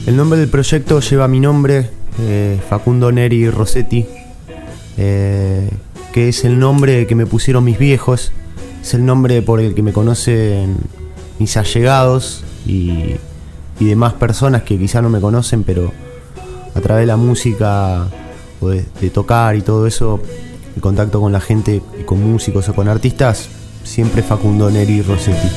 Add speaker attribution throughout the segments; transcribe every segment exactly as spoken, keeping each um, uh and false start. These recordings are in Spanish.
Speaker 1: El nombre del proyecto lleva mi nombre, eh, Facundo Neri Rossetti, eh, que es el nombre que me pusieron mis viejos, es el nombre por el que me conocen mis allegados y, y demás personas que quizá no me conocen, pero a través de la música o de, de tocar y todo eso, el contacto con la gente y con músicos o con artistas, siempre Facundo Neri Rossetti.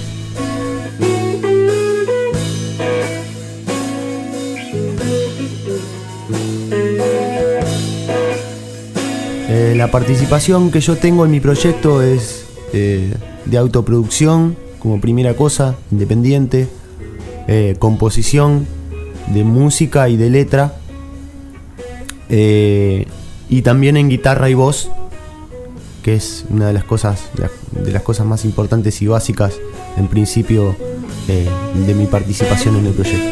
Speaker 1: Eh, la participación que yo tengo en mi proyecto es eh, de autoproducción, como primera cosa, independiente, eh, composición de música y de letra, eh, y también en guitarra y voz, que es una de las cosas, de las cosas más importantes y básicas, en principio, eh, de mi participación en el proyecto.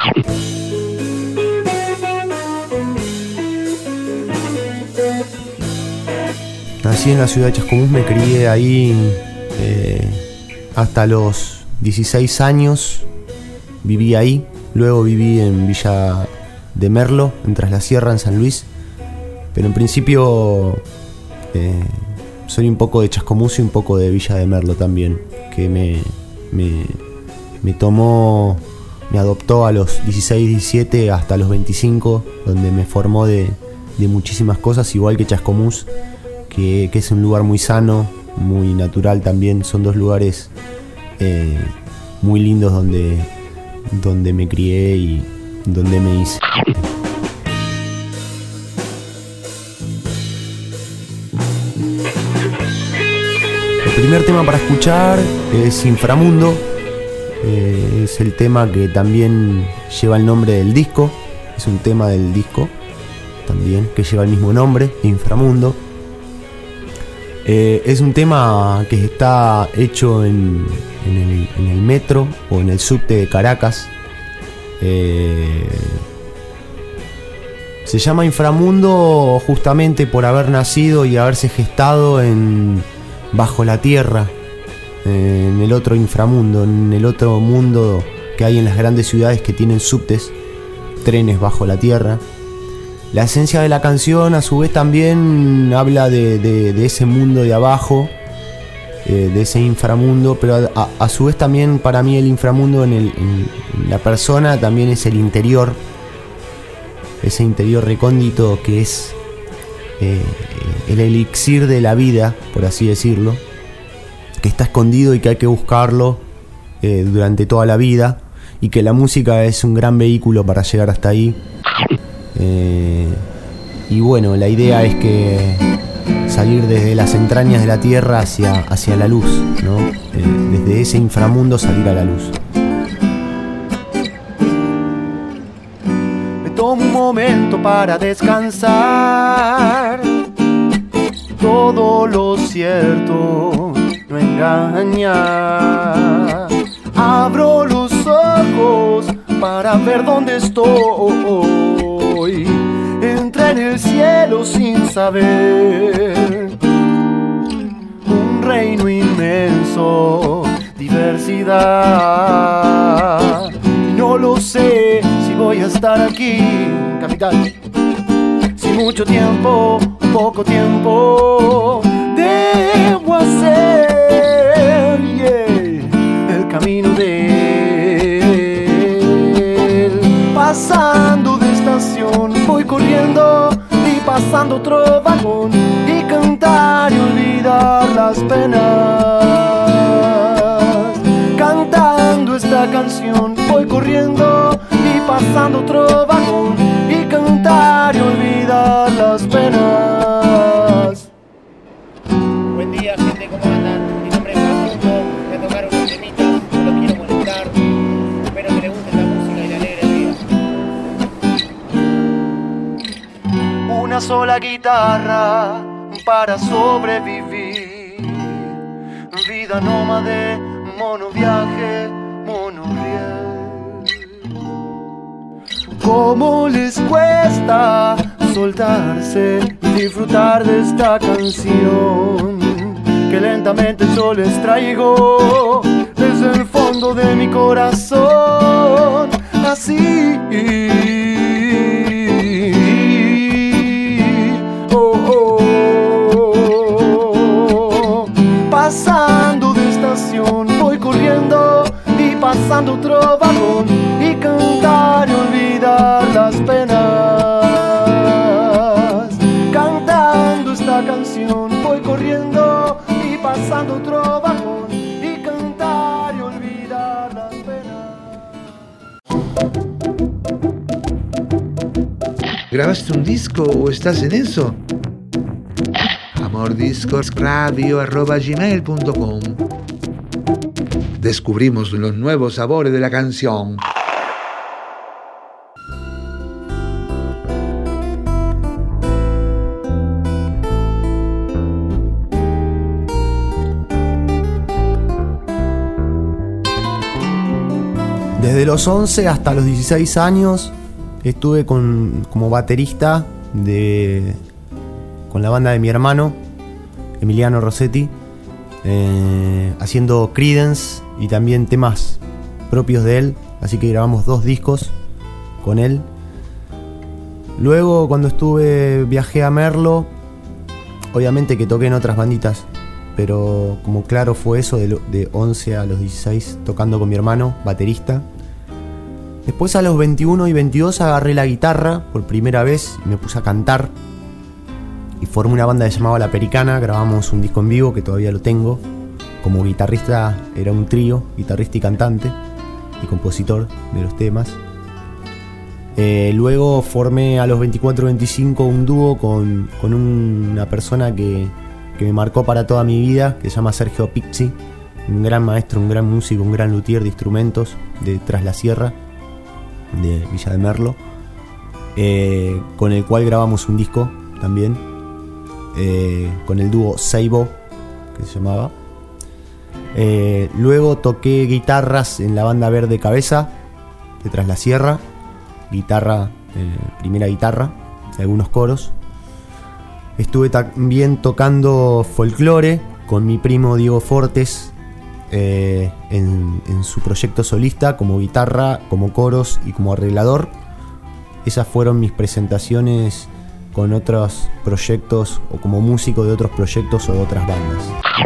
Speaker 1: Nací en la ciudad de Chascomús, me crié ahí eh, hasta los dieciséis años, viví ahí, luego viví en Villa de Merlo, en Tras la Sierra, en San Luis, pero en principio eh, soy un poco de Chascomús y un poco de Villa de Merlo también, que me, me, me tomó, me adoptó a los dieciséis, diecisiete hasta los veinticinco, donde me formó de, de muchísimas cosas, igual que Chascomús, que, que es un lugar muy sano, muy natural también. Son dos lugares eh, muy lindos donde, donde me crié y donde me hice. El primer tema para escuchar es Inframundo, eh, es el tema que también lleva el nombre del disco, es un tema del disco también que lleva el mismo nombre, Inframundo. Eh, es un tema que está hecho en, en, el, en el metro o en el subte de Caracas. Eh, se llama Inframundo justamente por haber nacido y haberse gestado en bajo la tierra, en el otro inframundo, en el otro mundo que hay en las grandes ciudades que tienen subtes, trenes bajo la tierra. La esencia de la canción a su vez también habla de, de, de ese mundo de abajo, eh, de ese inframundo, pero a, a su vez también para mí el inframundo en, el, en, en la persona también es el interior, ese interior recóndito que es eh, el elixir de la vida, por así decirlo, que está escondido y que hay que buscarlo eh, durante toda la vida, y que la música es un gran vehículo para llegar hasta ahí. Eh, y bueno, la idea es que salir desde las entrañas de la tierra hacia, hacia la luz, ¿no? Eh, desde ese inframundo salir a la luz.
Speaker 2: Me tomo un momento para descansar. Todo lo cierto no engaña. Abro los ojos para ver dónde estoy. Entré en el cielo sin saber. Un reino inmenso, diversidad. Y no lo sé si voy a estar aquí, capital. Si mucho tiempo, poco tiempo debo hacer, yeah, el camino de él. Pasando de estación, voy corriendo y pasando otro vagón, y cantar y olvidar las penas. Cantando esta canción, voy corriendo y pasando otro vagón, y cantar y olvidar las penas.
Speaker 3: Buen día, gente, ¿cómo andan? Mi nombre es Facundo, voy a tocar unos temitas, no los quiero molestar. Espero que les guste la música y la alegre vida.
Speaker 2: Una sola guitarra para sobrevivir. Vida nómade, monoviaje, monorriel. ¿Cómo les cuesta soltarse y disfrutar de esta canción que lentamente yo les traigo desde el fondo de mi corazón? nací. Oh, oh. Pasando de estación voy corriendo y pasando otro vagón y cantar y olvidar las penas. Cantando esta canción voy corriendo y pasando otro vagón y cantar y olvidar las penas.
Speaker 4: ¿Grabaste un disco o estás en eso? amordiscosradio arroba gmail punto com. Descubrimos los nuevos sabores de la canción.
Speaker 1: Desde los once hasta los dieciséis años estuve con, como baterista de, con la banda de mi hermano, Emiliano Rossetti, eh, haciendo Creedence y también temas propios de él, así que grabamos dos discos con él. Luego, cuando estuve, viajé a Merlo, obviamente que toqué en otras banditas, pero como claro fue eso, de, lo, de once a los dieciséis tocando con mi hermano, baterista. Después a los veintiuno y veintidós agarré la guitarra por primera vez y me puse a cantar y formé una banda que se llamaba La Pericana. Grabamos un disco en vivo que todavía lo tengo. Como guitarrista era un trío, guitarrista y cantante y compositor de los temas. Eh, luego formé a los veinticuatro veinticinco un dúo con, con un, una persona que, que me marcó para toda mi vida, que se llama Sergio Pizzi, un gran maestro, un gran músico, un gran luthier de instrumentos de Tras la Sierra, de Villa de Merlo, eh, con el cual grabamos un disco también, eh, con el dúo Seibo, que se llamaba. Eh, luego toqué guitarras en la banda Verde Cabeza de Tras la Sierra, guitarra, eh, primera guitarra, algunos coros. Estuve también tocando folclore con mi primo Diego Fortes, eh, en, en su proyecto solista, como guitarra, como coros y como arreglador. Esas fueron mis presentaciones con otros proyectos o como músico de otros proyectos o de otras bandas.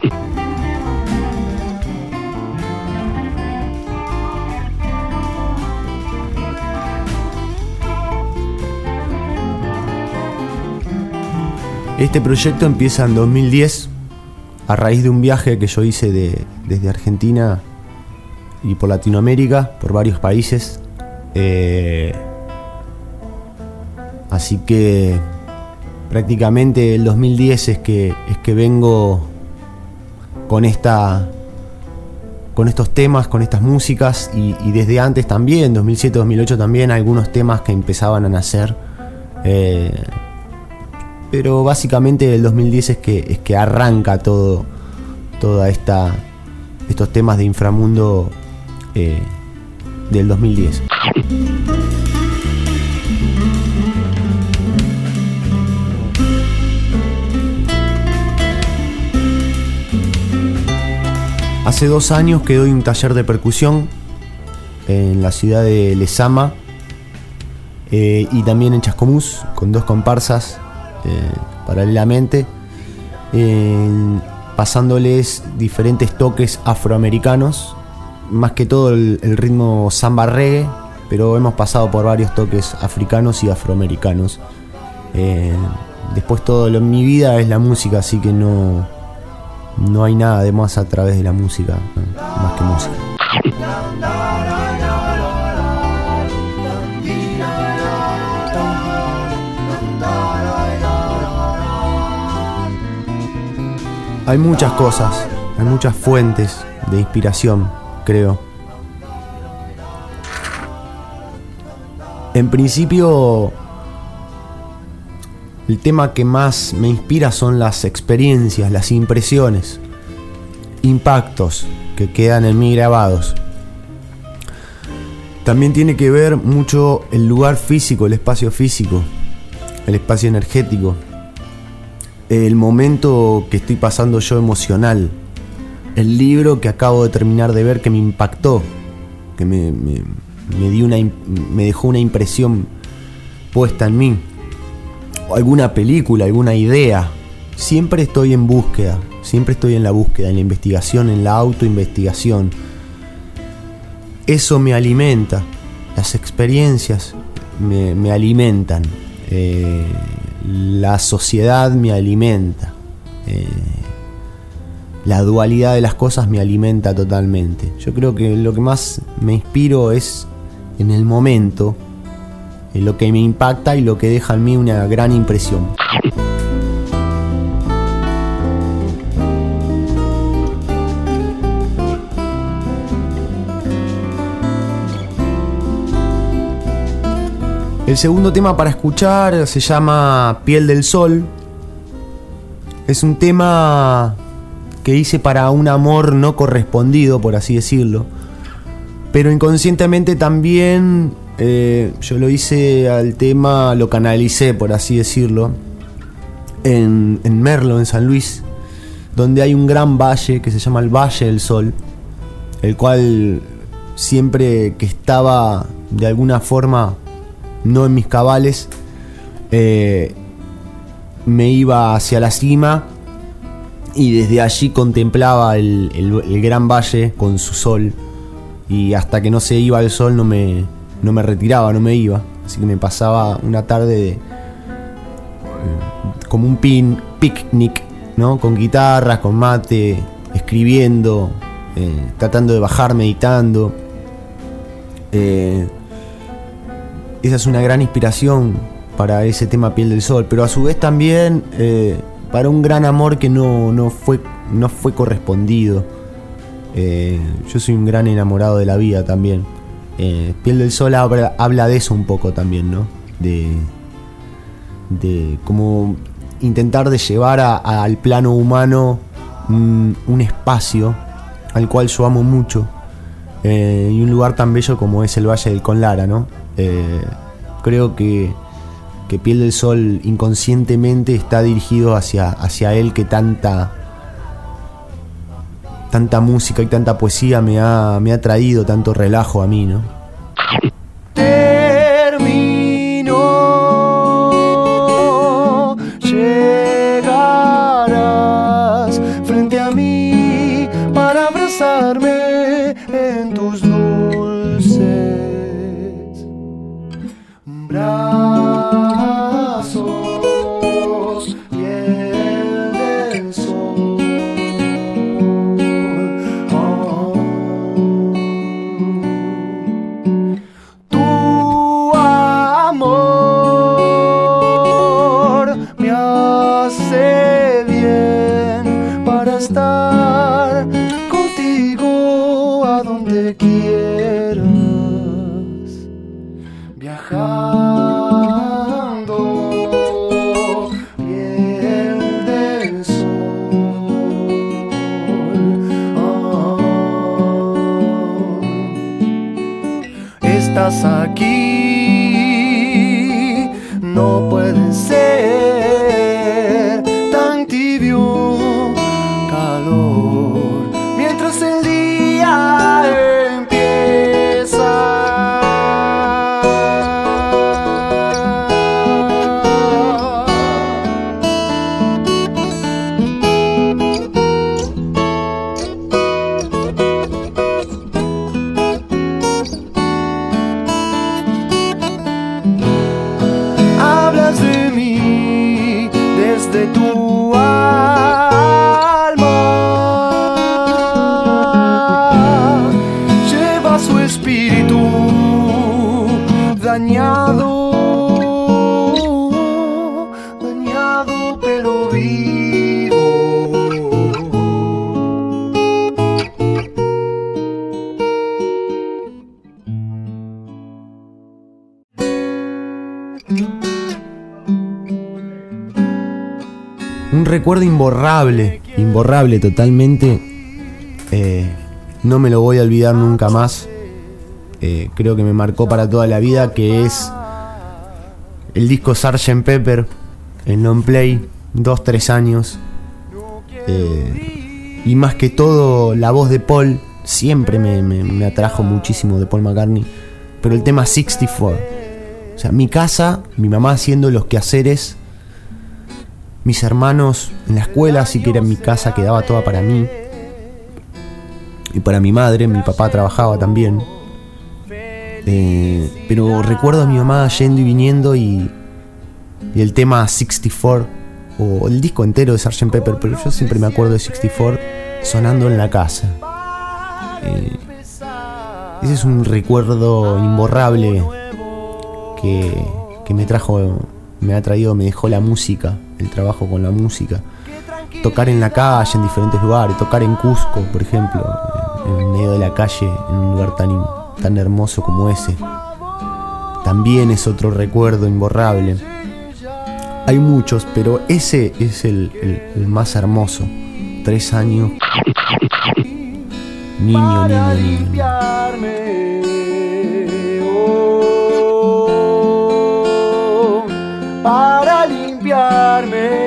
Speaker 1: Este proyecto empieza en dos mil diez a raíz de un viaje que yo hice de, desde Argentina y por Latinoamérica, por varios países. Eh, así que prácticamente el dos mil diez es que, es que vengo con, esta, con estos temas, con estas músicas y, y desde antes también, dos mil siete dos mil ocho también, algunos temas que empezaban a nacer. Eh, Pero básicamente el dos mil diez es que, es que arranca todo, toda esta, estos temas de inframundo eh, del dos mil diez. Hace dos años que doy un taller de percusión en la ciudad de Lezama, eh, y también en Chascomús, con dos comparsas. Eh, paralelamente, eh, pasándoles diferentes toques afroamericanos, más que todo el, el ritmo samba reggae, pero hemos pasado por varios toques africanos y afroamericanos. Eh, después todo lo en mi vida es la música, así que no, no hay nada de más a través de la música, más que música. Hay muchas cosas, hay muchas fuentes de inspiración, creo. En principio, el tema que más me inspira son las experiencias, las impresiones, impactos que quedan en mí grabados. También tiene que ver mucho el lugar físico, el espacio físico, el espacio energético, el momento que estoy pasando yo emocional, el libro que acabo de terminar de ver que me impactó, que me, me, me dio una, me dejó una impresión puesta en mí, o alguna película, alguna idea. Siempre estoy en búsqueda, siempre estoy en la búsqueda, en la investigación, en la autoinvestigación. Eso me alimenta, las experiencias me, me alimentan, eh, la sociedad me alimenta, eh, la dualidad de las cosas me alimenta totalmente. Yo creo que lo que más me inspiro es en el momento, en lo que me impacta y lo que deja en mí una gran impresión. El segundo tema para escuchar se llama Piel del Sol. Es un tema que hice para un amor no correspondido, por así decirlo. Pero inconscientemente también eh, yo lo hice al tema, lo canalicé, por así decirlo, en, en Merlo, en San Luis, donde hay un gran valle que se llama el Valle del Sol, el cual siempre que estaba de alguna forma no en mis cabales, eh, me iba hacia la cima y desde allí contemplaba el, el, el gran valle con su sol, y hasta que no se iba el sol no me, no me retiraba, no me iba. Así que me pasaba una tarde de, eh, como un pin, picnic, ¿no? Con guitarras, con mate, escribiendo, eh, tratando de bajar, meditando. Eh, Esa es una gran inspiración para ese tema Piel del Sol, pero a su vez también eh, para un gran amor que no, no, fue, no fue correspondido. Eh, yo soy un gran enamorado de la vida también. Eh, Piel del Sol habla, habla de eso un poco también, ¿no? De, de como intentar de llevar a, a, al plano humano un, un espacio al cual yo amo mucho, eh, y un lugar tan bello como es el Valle del Conlara, ¿no? Eh, creo que, que Piel del Sol inconscientemente está dirigido hacia, hacia él, que tanta tanta música y tanta poesía me ha, me ha traído tanto relajo a mí, ¿no?
Speaker 2: Termino, llegarás frente a mí para abrazarme en tus dulces brazos, piel del sol. Oh. Tu amor me hace bien para estar contigo a donde quieras, viajando, piel del sol. Oh. Estás aquí, no puede ser tan tibio calor mientras el día empieza. Hablas de mí desde tu alma, lleva su espíritu dañado, dañado pero vivo.
Speaker 1: Un recuerdo imborrable, imborrable totalmente. Eh, no me lo voy a olvidar nunca más. Eh, creo que me marcó para toda la vida, que es el disco sergeant Pepper, el long play, dos, tres años. Eh, y más que todo, la voz de Paul siempre me, me, me atrajo muchísimo, de Paul McCartney, pero el tema sesenta y cuatro. O sea, mi casa, mi mamá haciendo los quehaceres, mis hermanos en la escuela, así que era mi casa, quedaba toda para mí. Y para mi madre, mi papá trabajaba también. Eh, pero recuerdo a mi mamá yendo y viniendo y, y el tema sesenta y cuatro, o el disco entero de sergeant Pepper, pero yo siempre me acuerdo de sesenta y cuatro sonando en la casa. Eh, ese es un recuerdo imborrable que, que me trajo, me ha traído, me dejó la música, el trabajo con la música. Tocar en la calle, en diferentes lugares, tocar en Cusco, por ejemplo, en, en medio de la calle, en un lugar tan, tan hermoso como ese. También es otro recuerdo imborrable. Hay muchos, pero ese es el, el, el más hermoso. Tres años. Niño, niño, niño, niño.
Speaker 2: Para limpiarme.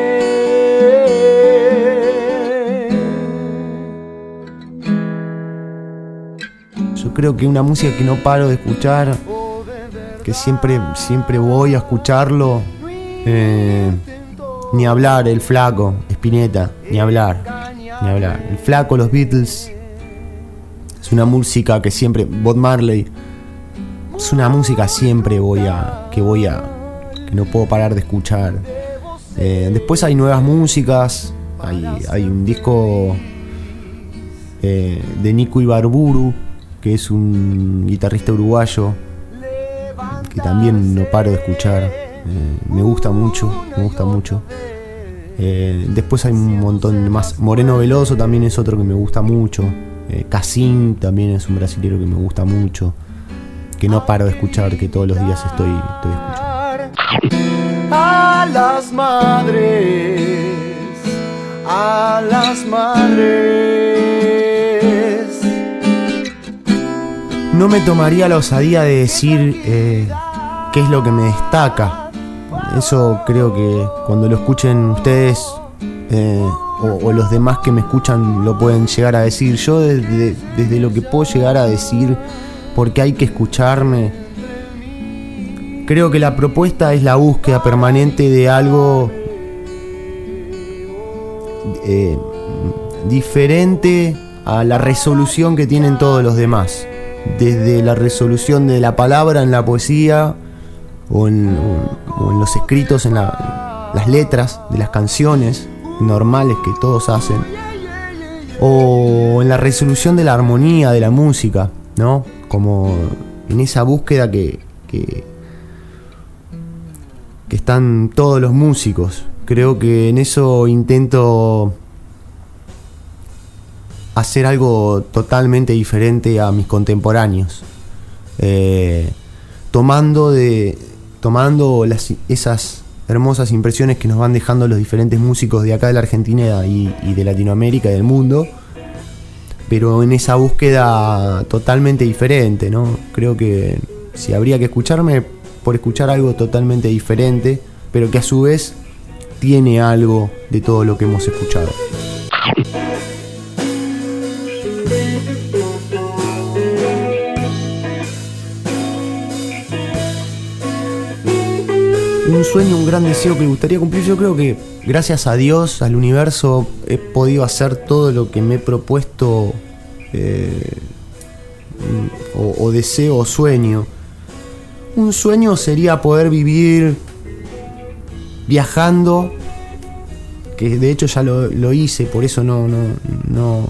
Speaker 1: Yo creo que una música que no paro de escuchar, que siempre, siempre voy a escucharlo, eh, ni hablar, el Flaco, Spinetta, ni hablar, ni hablar. El Flaco, los Beatles, es una música que siempre, Bob Marley, es una música siempre voy a, que voy a, que no puedo parar de escuchar. Eh, después hay nuevas músicas, hay, hay un disco eh, de Nico Ibarburu, que es un guitarrista uruguayo, que también no paro de escuchar. Eh, me gusta mucho, me gusta mucho. Eh, después hay un montón más. Moreno Veloso también es otro que me gusta mucho. Eh, Cassim también es un brasilero que me gusta mucho, que no paro de escuchar, que todos los días estoy, estoy escuchando.
Speaker 2: A las madres, a las madres.
Speaker 1: No me tomaría la osadía de decir eh, qué es lo que me destaca. Eso creo que cuando lo escuchen ustedes eh, o, o los demás que me escuchan lo pueden llegar a decir. Yo desde, desde lo que puedo llegar a decir, porque hay que escucharme, creo que la propuesta es la búsqueda permanente de algo eh, diferente a la resolución que tienen todos los demás. Desde la resolución de la palabra en la poesía o en, o, o en los escritos, en la, las letras de las canciones normales que todos hacen, o en la resolución de la armonía de la música, ¿no? Como en esa búsqueda que, que, que están todos los músicos. Creo que en eso intento hacer algo totalmente diferente a mis contemporáneos, eh, tomando de tomando las, esas hermosas impresiones que nos van dejando los diferentes músicos de acá de la Argentina y, y de Latinoamérica y del mundo, pero en esa búsqueda totalmente diferente, ¿no? Creo que si habría que escucharme, por escuchar algo totalmente diferente, pero que a su vez tiene algo de todo lo que hemos escuchado. Un sueño, un gran deseo que me gustaría cumplir. Yo creo que gracias a Dios, al universo, he podido hacer todo lo que me he propuesto, eh, o, o deseo o sueño. Un sueño sería poder vivir viajando, que de hecho ya lo, lo hice, por eso no, no, no,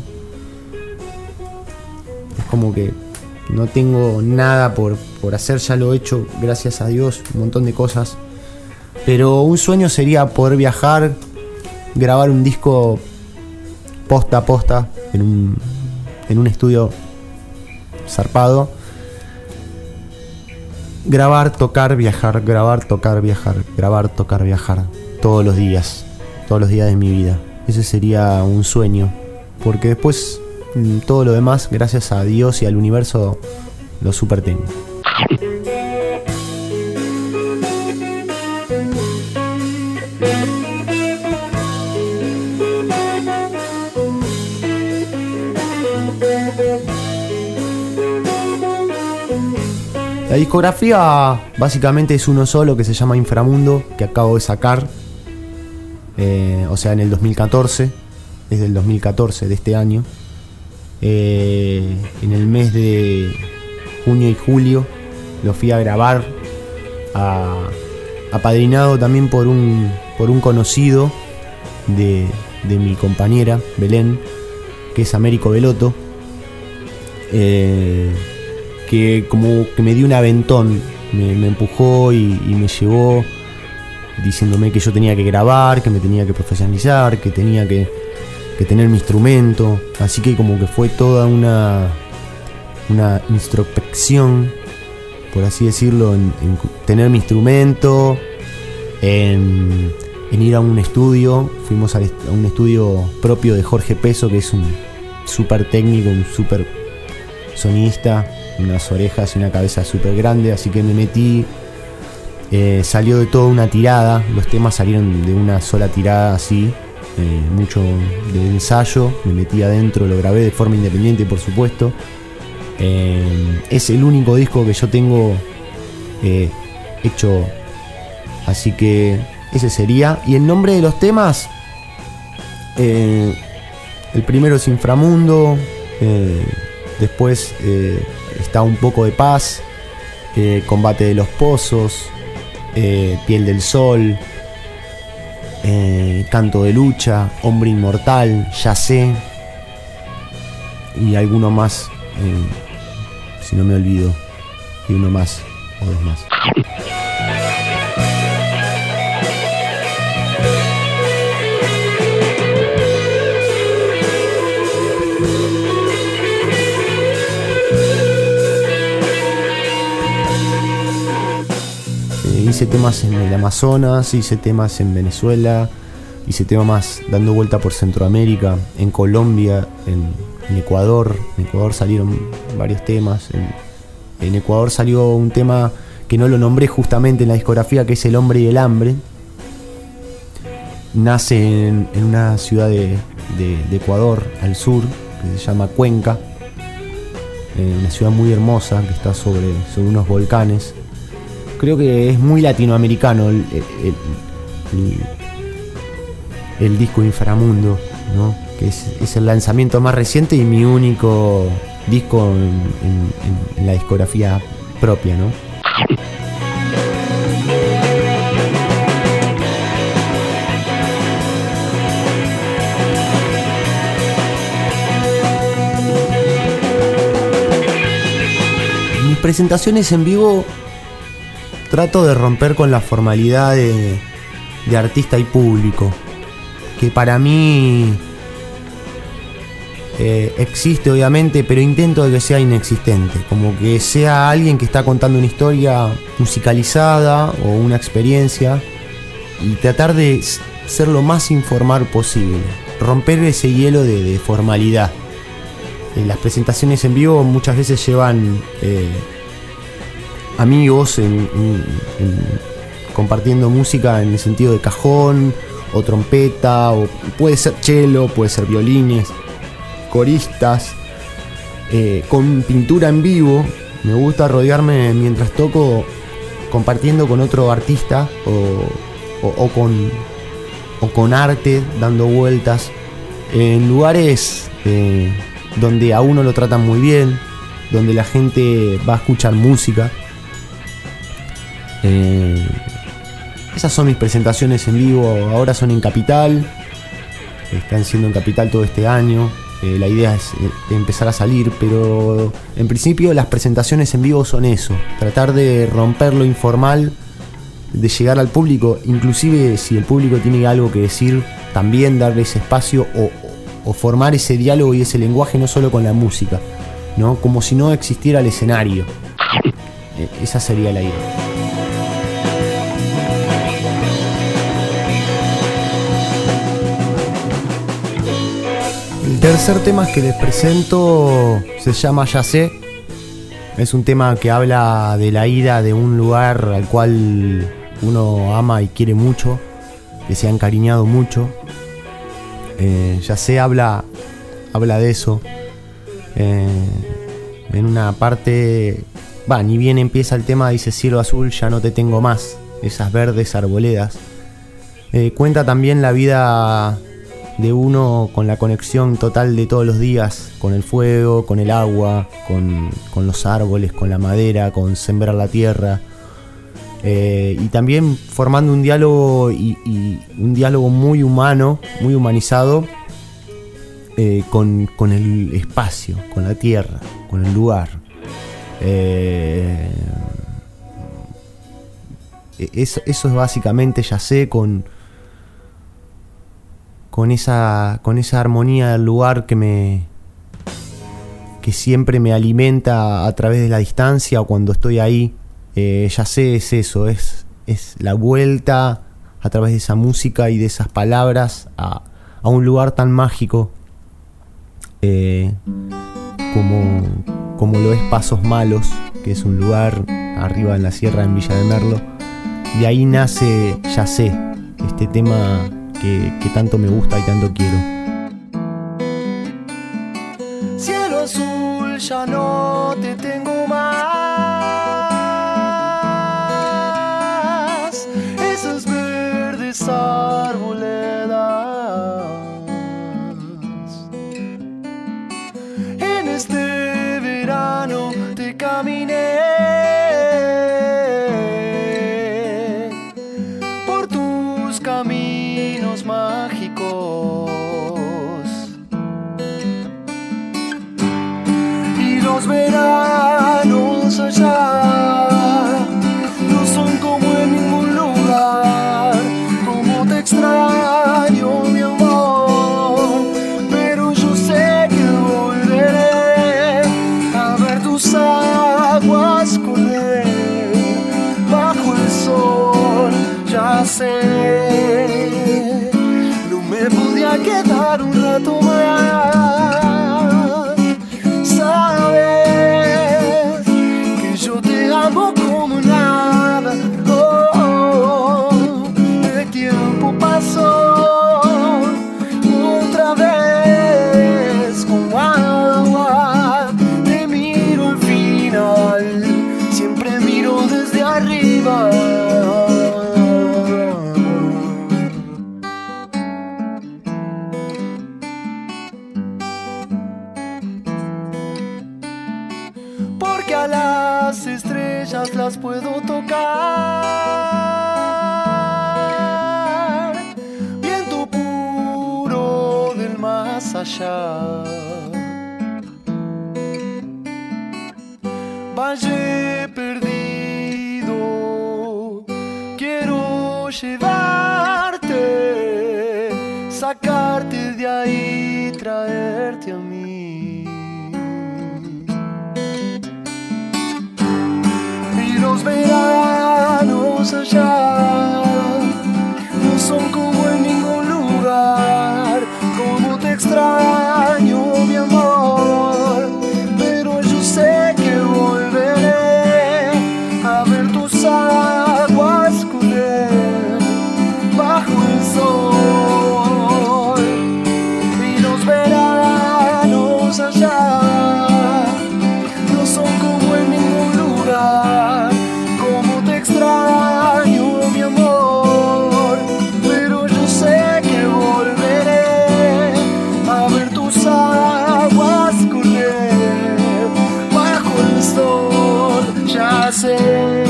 Speaker 1: es como que no tengo nada por, por hacer, ya lo he hecho, gracias a Dios, un montón de cosas. Pero un sueño sería poder viajar, grabar un disco posta a posta en un, en un estudio zarpado. Grabar, tocar, viajar, grabar, tocar, viajar, grabar, tocar, viajar. Todos los días, todos los días de mi vida. Ese sería un sueño. Porque después todo lo demás, gracias a Dios y al universo, lo super tengo. discografía básicamente es uno solo que se llama Inframundo, que acabo de sacar, eh, o sea, en el dos mil catorce, desde el dos mil catorce de este año. Eh, en el mes de junio y julio lo fui a grabar, a, apadrinado también por un, por un conocido de, de mi compañera Belén, que es Américo Belotto, eh, que como que me dio un aventón, me, me empujó y, y me llevó diciéndome que yo tenía que grabar, que me tenía que profesionalizar, que tenía que, que tener mi instrumento. Así que como que fue toda una, una introspección, por así decirlo, en, en tener mi instrumento, en, en ir a un estudio. Fuimos a un estudio propio de Jorge Peso, que es un súper técnico, un súper sonista, unas orejas y una cabeza súper grande. Así que me metí, eh, salió de toda una tirada, los temas salieron de una sola tirada así, eh, mucho de ensayo, me metí adentro, lo grabé de forma independiente, por supuesto. Eh, es el único disco que yo tengo eh, hecho, así que ese sería. Y el nombre de los temas, eh, el primero es Inframundo, eh, después eh, está Un poco de paz, eh, Combate de los pozos, eh, Piel del sol, eh, Canto de lucha, Hombre inmortal, Ya sé, y alguno más, eh, si no me olvido, y uno más o dos más. Hice temas en el Amazonas, hice temas en Venezuela, hice temas dando vuelta por Centroamérica, en Colombia, en, en Ecuador. En Ecuador salieron varios temas. En, en Ecuador salió un tema que no lo nombré justamente en la discografía, que es El hombre y el hambre. Nace en, en una ciudad de, de, de Ecuador, al sur, que se llama Cuenca. Eh, una ciudad muy hermosa que está sobre, sobre unos volcanes. Creo que es muy latinoamericano el, el, el, el disco Inframundo, ¿no? Que es, es el lanzamiento más reciente y mi único disco en, en, en la discografía propia, ¿no? Mis presentaciones en vivo trato de romper con la formalidad de, de artista y público, que para mí eh, existe obviamente, pero intento de que sea inexistente, como que sea alguien que está contando una historia musicalizada o una experiencia, y tratar de ser lo más informal posible, romper ese hielo de, de formalidad. Eh, las presentaciones en vivo muchas veces llevan eh, amigos en, en, en, compartiendo música en el sentido de cajón o trompeta, o puede ser cello, puede ser violines, coristas, eh, con pintura en vivo. Me gusta rodearme mientras toco compartiendo con otro artista o, o, o, con, o con arte, dando vueltas en lugares eh, donde a uno lo tratan muy bien, donde la gente va a escuchar música. Eh, esas son mis presentaciones en vivo. Ahora son en Capital, están siendo en Capital todo este año. Eh, la idea es eh, empezar a salir, pero en principio las presentaciones en vivo son eso, tratar de romper lo informal, de llegar al público, inclusive si el público tiene algo que decir, también darle ese espacio o, o formar ese diálogo y ese lenguaje no solo con la música, ¿no? Como si no existiera el escenario. Eh, esa sería la idea. El tercer tema que les presento se llama Ya sé. Es un tema que habla de la ida de un lugar al cual uno ama y quiere mucho, que se ha encariñado mucho. Eh, Ya sé habla, habla de eso. Eh, en una parte Va, ni bien empieza el tema, dice cielo azul, ya no te tengo más. Esas verdes arboledas. Eh, cuenta también la vida de uno con la conexión total de todos los días, con el fuego, con el agua, con, con los árboles, con la madera, con sembrar la tierra. Eh, y también formando un diálogo y, y un diálogo muy humano, muy humanizado, eh, con, con el espacio, con la tierra, con el lugar. Eh, eso, eso es básicamente Yacé, con con esa con esa armonía del lugar que me que siempre me alimenta a través de la distancia o cuando estoy ahí. Eh, Yacé es eso, es es la vuelta a través de esa música y de esas palabras a, a un lugar tan mágico eh, como como lo es Pasos Malos, que es un lugar arriba en la sierra en Villa de Merlo. De ahí nace Yacé, este tema que, que tanto me gusta y tanto quiero.
Speaker 2: Cielo azul, ya no te tengo más. Esas verdes arboledas. En este verano te caminé por tus caminos mágicos y los veranos allá no son como en ningún lugar. Como te extraño, mi amor, pero yo sé que volveré a ver tus aguas correr bajo el sol. Ya sé, no me podía quedar un rato más. Sabes que yo te amo como nada. Oh, oh, oh. El tiempo pasó otra vez como agua. Te miro al final, siempre miro desde arriba. Porque a las estrellas las puedo tocar. Viento puro del más allá. Valle perdido, quiero llevarte, sacarte de ahí, traerte a mí. Los veranos allá no son como en ningún lugar. Como te extraño, mi amor, pero yo sé que volveré a ver tus aguas correr bajo el sol. Y los veranos allá no son como en ningún lugar. Extraño, mi amor, pero yo sé que volveré a ver tus aguas correr bajo el sol. Ya sé,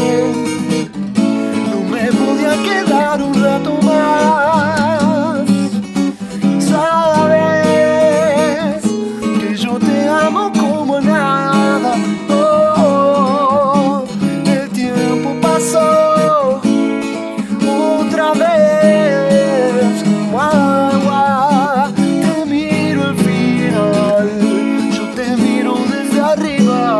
Speaker 2: no me podía quedar un rato más. Sabes que yo te amo como nada. Otra vez como agua, te miro al final, yo te miro desde arriba.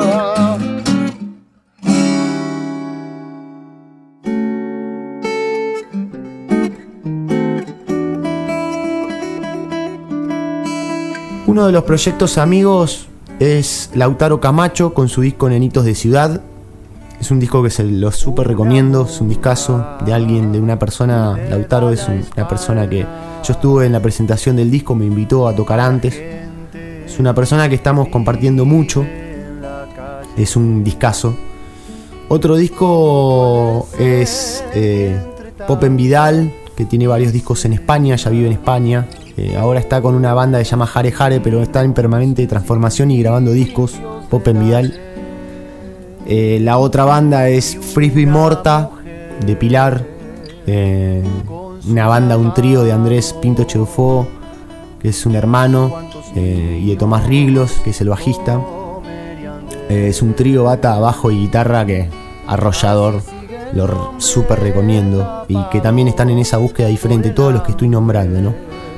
Speaker 1: Uno de los proyectos amigos es Lautaro Camacho con su disco Nenitos de Ciudad. Es un disco que se lo súper recomiendo, es un discazo de alguien, de una persona. Lautaro es un, una persona que yo estuve en la presentación del disco, me invitó a tocar antes. Es una persona que estamos compartiendo mucho es un discazo. Otro disco es eh, Pop en Vidal, que tiene varios discos en España, ya vive en España. Eh, ahora está con una banda que se llama Jare Jare, pero está en permanente transformación y grabando discos. Pop en Vidal. Eh, la otra banda es Frisbee Morta, de Pilar. Eh, una banda, un trío de Andrés Pinto Cheufó, que es un hermano, eh, y de Tomás Riglos, que es el bajista. Eh, es un trío bata, bajo y guitarra que arrollador, lo súper recomiendo, y que también están en esa búsqueda diferente, todos los que estoy nombrando, ¿no?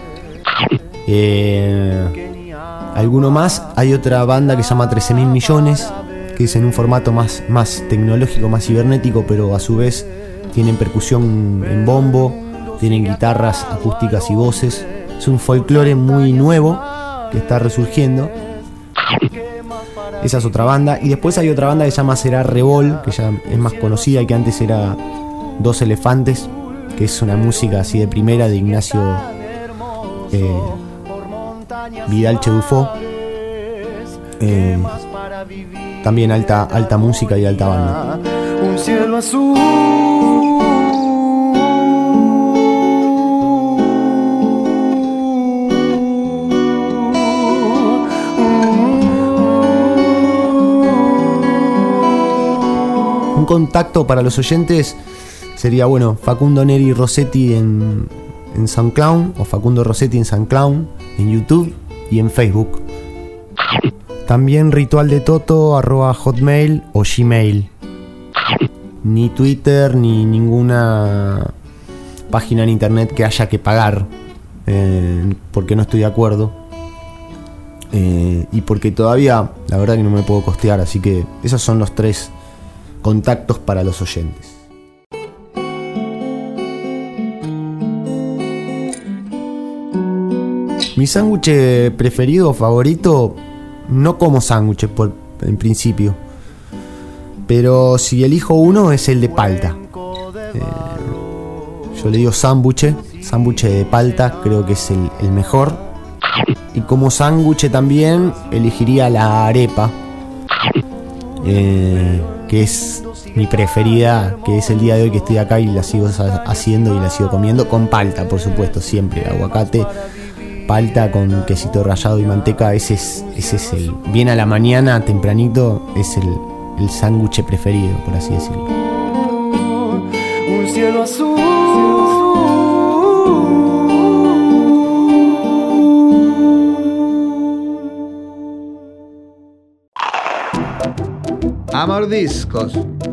Speaker 1: Eh, alguno más, hay otra banda que se llama trece mil millones, que es en un formato más, más tecnológico, más cibernético, pero a su vez tienen percusión en bombo, tienen guitarras acústicas y voces. Es un folclore muy nuevo que está resurgiendo. Esa es otra banda. Y después hay otra banda que se llama Será Revol, que ya es más conocida y que antes era Dos Elefantes, que es una música así de primera de Ignacio eh, Vidal Cheufó. Eh, también alta, alta música y alta banda.
Speaker 2: Un cielo azul,
Speaker 1: un contacto para los oyentes sería, bueno, Facundo Neri Rossetti en, en SoundCloud, o Facundo Rossetti en SoundCloud, en YouTube y en Facebook. También Ritual de Toto arroba hotmail o Gmail. Ni Twitter ni ninguna página en internet que haya que pagar, eh, porque no estoy de acuerdo, eh, y porque todavía la verdad que no me puedo costear. Así que esos son los tres contactos para los oyentes. Mi sándwich preferido, favorito, no como sándwiches por, en principio, pero si elijo uno es el de palta. Eh, yo le digo sándwich, sándwich de palta, creo que es el, el mejor. Y como sándwich también elegiría la arepa, eh, que es mi preferida, que es el día de hoy que estoy acá y la sigo haciendo y la sigo comiendo con palta, por supuesto, siempre aguacate, palta con quesito rallado y manteca. Ese es, ese es el, bien a la mañana, tempranito, es el, el sándwich preferido, por así decirlo.
Speaker 2: un cielo azul.
Speaker 4: Amordiscos.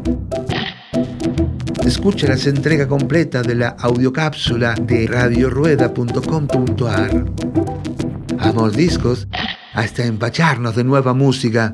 Speaker 4: Escucha la entrega completa de la audiocápsula de radio rueda punto com punto a r. Amordiscos, hasta empacharnos de nueva música.